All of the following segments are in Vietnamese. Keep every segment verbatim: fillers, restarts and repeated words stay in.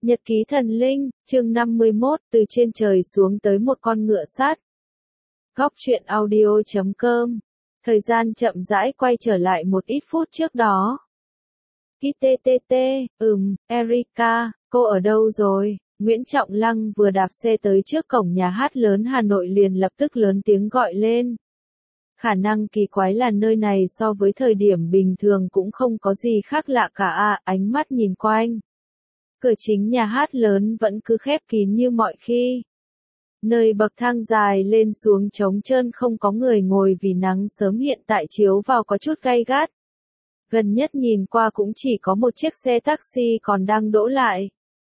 Nhật ký thần linh, chương năm mươi mốt, từ trên trời xuống tới một con ngựa sát. Góc truyện audio chấm com. Thời gian chậm rãi quay trở lại một ít phút trước đó. Kít tê tê tê, ừm, Erika, cô ở đâu rồi? Nguyễn Trọng Lăng vừa đạp xe tới trước cổng nhà hát lớn Hà Nội liền lập tức lớn tiếng gọi lên. Khả năng kỳ quái là nơi này so với thời điểm bình thường cũng không có gì khác lạ cả à, ánh mắt nhìn quanh. Cửa chính nhà hát lớn vẫn cứ khép kín như mọi khi. Nơi bậc thang dài lên xuống trống trơn không có người ngồi vì nắng sớm hiện tại chiếu vào có chút gay gắt. Gần nhất nhìn qua cũng chỉ có một chiếc xe taxi còn đang đỗ lại.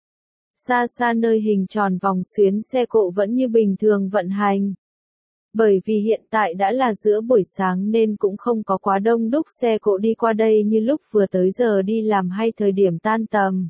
Xa xa nơi hình tròn vòng xuyến xe cộ vẫn như bình thường vận hành. Bởi vì hiện tại đã là giữa buổi sáng nên cũng không có quá đông đúc xe cộ đi qua đây như lúc vừa tới giờ đi làm hay thời điểm tan tầm.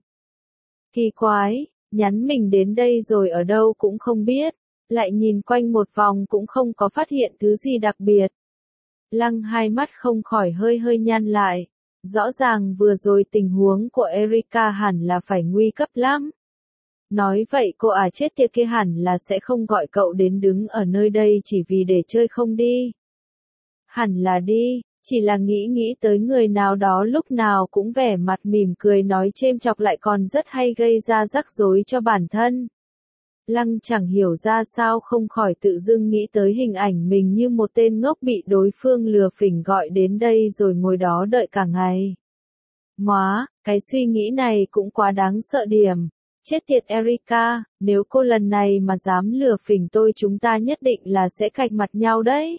Kỳ quái, nhắn mình đến đây rồi ở đâu cũng không biết, lại nhìn quanh một vòng cũng không có phát hiện thứ gì đặc biệt. Lăng hai mắt không khỏi hơi hơi nhăn lại, rõ ràng vừa rồi tình huống của Erika hẳn là phải nguy cấp lắm. Nói vậy cô à chết tiệt kia hẳn là sẽ không gọi cậu đến đứng ở nơi đây chỉ vì để chơi không đi. Hẳn là đi. Chỉ là nghĩ nghĩ tới người nào đó lúc nào cũng vẻ mặt mỉm cười nói chêm chọc lại còn rất hay gây ra rắc rối cho bản thân. Lăng chẳng hiểu ra sao không khỏi tự dưng nghĩ tới hình ảnh mình như một tên ngốc bị đối phương lừa phỉnh gọi đến đây rồi ngồi đó đợi cả ngày. Móa, cái suy nghĩ này cũng quá đáng sợ điểm. Chết tiệt Erika, nếu cô lần này mà dám lừa phỉnh tôi chúng ta nhất định là sẽ cạch mặt nhau đấy.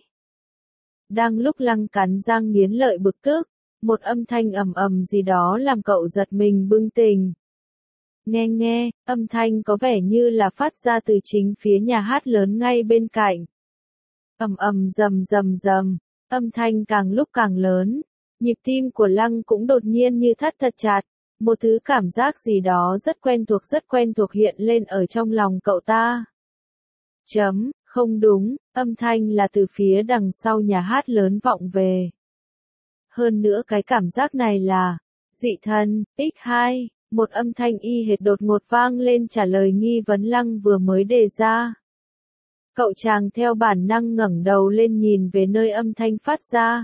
Đang lúc Lăng cắn răng nghiến lợi bực tức, một âm thanh ầm ầm gì đó làm cậu giật mình bừng tỉnh. Nghe nghe, âm thanh có vẻ như là phát ra từ chính phía nhà hát lớn ngay bên cạnh. Ầm ầm rầm rầm rầm, âm thanh càng lúc càng lớn, nhịp tim của Lăng cũng đột nhiên như thắt thật chặt, một thứ cảm giác gì đó rất quen thuộc rất quen thuộc hiện lên ở trong lòng cậu ta. Chấm. Không đúng, âm thanh là từ phía đằng sau nhà hát lớn vọng về. Hơn nữa cái cảm giác này là dị thân, x hai, một âm thanh y hệt đột ngột vang lên trả lời nghi vấn Lăng vừa mới đề ra. Cậu chàng theo bản năng ngẩng đầu lên nhìn về nơi âm thanh phát ra.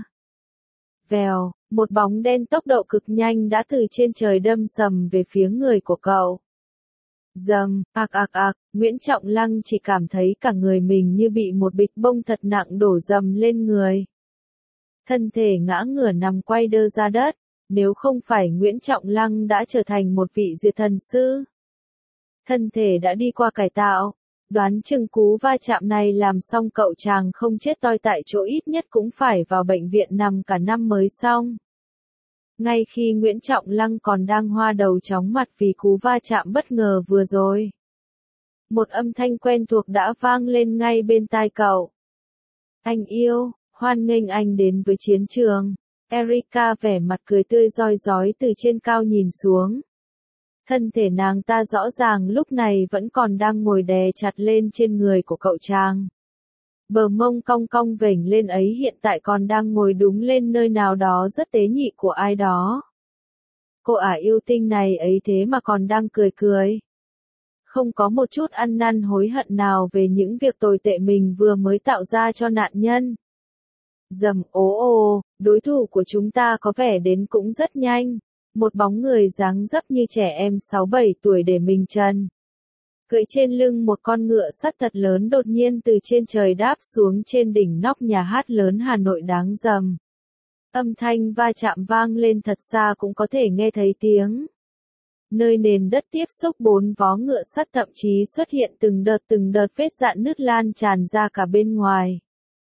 Vèo, một bóng đen tốc độ cực nhanh đã từ trên trời đâm sầm về phía người của cậu. Dầm, ạc ạc ạc, Nguyễn Trọng Lăng chỉ cảm thấy cả người mình như bị một bịch bông thật nặng đổ dầm lên người. Thân thể ngã ngửa nằm quay đơ ra đất, nếu không phải Nguyễn Trọng Lăng đã trở thành một vị diệt thần sư. Thân thể đã đi qua cải tạo, đoán chừng cú va chạm này làm xong cậu chàng không chết toi tại chỗ ít nhất cũng phải vào bệnh viện nằm cả năm mới xong. Ngay khi Nguyễn Trọng Lăng còn đang hoa đầu chóng mặt vì cú va chạm bất ngờ vừa rồi. Một âm thanh quen thuộc đã vang lên ngay bên tai cậu. Anh yêu, hoan nghênh anh đến với chiến trường. Erika vẻ mặt cười tươi rói rói từ trên cao nhìn xuống. Thân thể nàng ta rõ ràng lúc này vẫn còn đang ngồi đè chặt lên trên người của cậu chàng. Bờ mông cong cong vểnh lên ấy hiện tại còn đang ngồi đúng lên nơi nào đó rất tế nhị của ai đó. Cô ả yêu tinh này ấy thế mà còn đang cười cười. Không có một chút ăn năn hối hận nào về những việc tồi tệ mình vừa mới tạo ra cho nạn nhân. Dầm ố ồ, đối thủ của chúng ta có vẻ đến cũng rất nhanh. Một bóng người dáng dấp như trẻ em sáu bảy tuổi để mình trần. Cưỡi trên lưng một con ngựa sắt thật lớn đột nhiên từ trên trời đáp xuống trên đỉnh nóc nhà hát lớn Hà Nội đáng rầm. Âm thanh va chạm vang lên thật xa cũng có thể nghe thấy tiếng. Nơi nền đất tiếp xúc bốn vó ngựa sắt thậm chí xuất hiện từng đợt từng đợt vết rạn nứt lan tràn ra cả bên ngoài.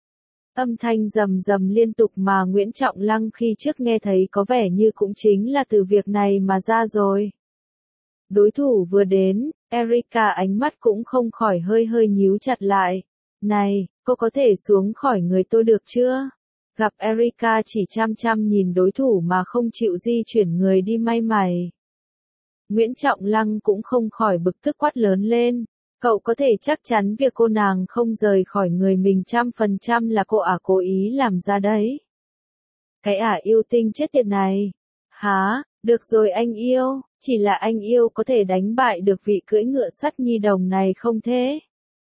Âm thanh rầm rầm liên tục mà Nguyễn Trọng Lăng khi trước nghe thấy có vẻ như cũng chính là từ việc này mà ra rồi. Đối thủ vừa đến, Erika ánh mắt cũng không khỏi hơi hơi nhíu chặt lại. Này, cô có thể xuống khỏi người tôi được chưa? Gặp Erika chỉ chăm chăm nhìn đối thủ mà không chịu di chuyển người đi may mày. Nguyễn Trọng Lăng cũng không khỏi bực tức quát lớn lên. Cậu có thể chắc chắn việc cô nàng không rời khỏi người mình trăm phần trăm là cô ả cố ý làm ra đấy. Cái ả yêu tinh chết tiệt này. Hả, được rồi anh yêu, Chỉ là anh yêu có thể đánh bại được vị cưỡi ngựa sắt nhi đồng này không thế?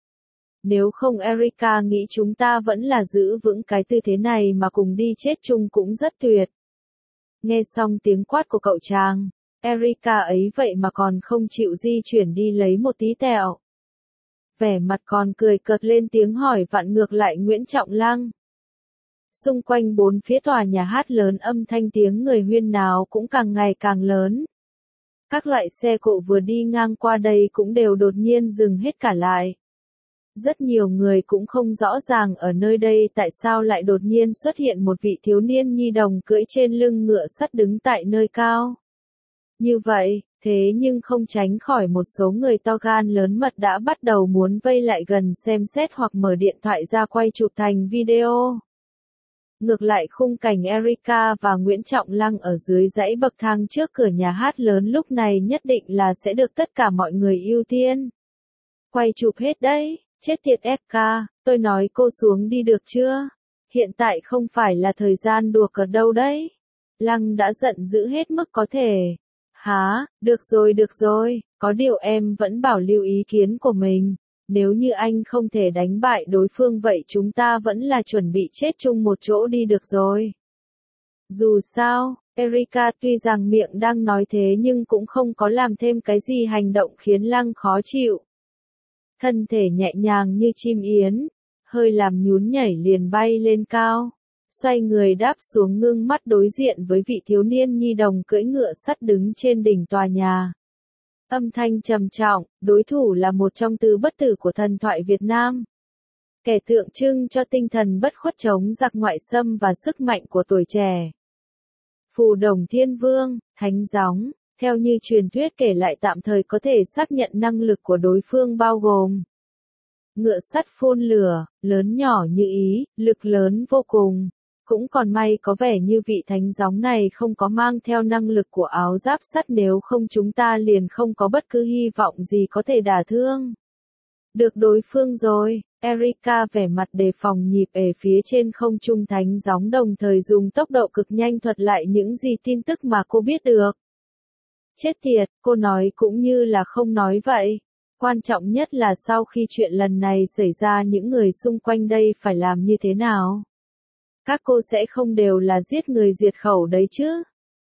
Nếu không Erika nghĩ chúng ta vẫn là giữ vững cái tư thế này mà cùng đi chết chung cũng rất tuyệt. Nghe xong tiếng quát của cậu chàng, Erika ấy vậy mà còn không chịu di chuyển đi lấy một tí tẹo. Vẻ mặt còn cười cợt lên tiếng hỏi vặn ngược lại Nguyễn Trọng Lăng. Xung quanh bốn phía tòa nhà hát lớn âm thanh tiếng người huyên náo cũng càng ngày càng lớn. Các loại xe cộ vừa đi ngang qua đây cũng đều đột nhiên dừng hết cả lại. Rất nhiều người cũng không rõ ràng ở nơi đây tại sao lại đột nhiên xuất hiện một vị thiếu niên nhi đồng cưỡi trên lưng ngựa sắt đứng tại nơi cao. Như vậy, thế nhưng không tránh khỏi một số người to gan lớn mật đã bắt đầu muốn vây lại gần xem xét hoặc mở điện thoại ra quay chụp thành video. Ngược lại khung cảnh Erika và Nguyễn Trọng Lăng ở dưới dãy bậc thang trước cửa nhà hát lớn lúc này nhất định là sẽ được tất cả mọi người ưu tiên. Quay chụp hết đấy, chết tiệt ép ca, tôi nói cô xuống đi được chưa? Hiện tại không phải là thời gian đùa cợt đâu đấy. Lăng đã giận dữ hết mức có thể. Hả, được rồi được rồi, có điều em vẫn bảo lưu ý kiến của mình. Nếu như anh không thể đánh bại đối phương vậy chúng ta vẫn là chuẩn bị chết chung một chỗ đi được rồi. Dù sao, Erika tuy rằng miệng đang nói thế nhưng cũng không có làm thêm cái gì hành động khiến Lăng khó chịu. Thân thể nhẹ nhàng như chim yến, hơi làm nhún nhảy liền bay lên cao. Xoay người đáp xuống ngưng mắt đối diện với vị thiếu niên nhi đồng cưỡi ngựa sắt đứng trên đỉnh tòa nhà. Âm thanh trầm trọng, đối thủ là một trong tứ bất tử của thần thoại Việt Nam. Kẻ tượng trưng cho tinh thần bất khuất chống giặc ngoại xâm và sức mạnh của tuổi trẻ. Phù Đồng Thiên Vương, Thánh Gióng, theo như truyền thuyết kể lại tạm thời có thể xác nhận năng lực của đối phương bao gồm ngựa sắt phun lửa, lớn nhỏ như ý, lực lớn vô cùng. Cũng còn may có vẻ như vị thánh gióng này không có mang theo năng lực của áo giáp sắt nếu không chúng ta liền không có bất cứ hy vọng gì có thể đả thương được đối phương rồi. Erika vẻ mặt đề phòng nhịp ề phía trên không trung thánh gióng đồng thời dùng tốc độ cực nhanh thuật lại những gì tin tức mà cô biết được. Chết tiệt, cô nói cũng như là không nói vậy. Quan trọng nhất là sau khi chuyện lần này xảy ra những người xung quanh đây phải làm như thế nào? Các cô sẽ không đều là giết người diệt khẩu đấy chứ?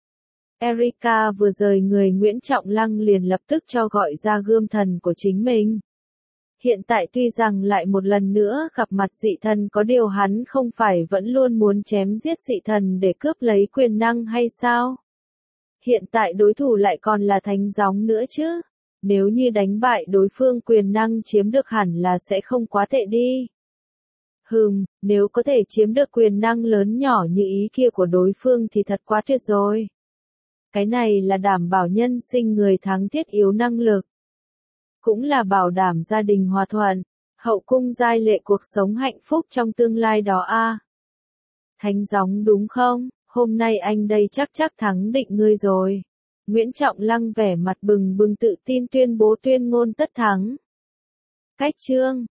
Erika vừa rời người Nguyễn Trọng Lăng liền lập tức cho gọi ra gươm thần của chính mình. Hiện tại tuy rằng lại một lần nữa gặp mặt dị thần có điều hắn không phải vẫn luôn muốn chém giết dị thần để cướp lấy quyền năng hay sao? Hiện tại đối thủ lại còn là thánh gióng nữa chứ? Nếu như đánh bại đối phương quyền năng chiếm được hẳn là sẽ không quá tệ đi. Hừm, nếu có thể chiếm được quyền năng lớn nhỏ như ý kia của đối phương thì thật quá tuyệt rồi. Cái này là đảm bảo nhân sinh người thắng thiết yếu năng lực. Cũng là bảo đảm gia đình hòa thuận, hậu cung giai lệ cuộc sống hạnh phúc trong tương lai đó a. À. Thánh gióng đúng không? Hôm nay anh đây chắc chắc thắng định ngươi rồi. Nguyễn Trọng Lăng vẻ mặt bừng bừng tự tin tuyên bố tuyên ngôn tất thắng. Cách chương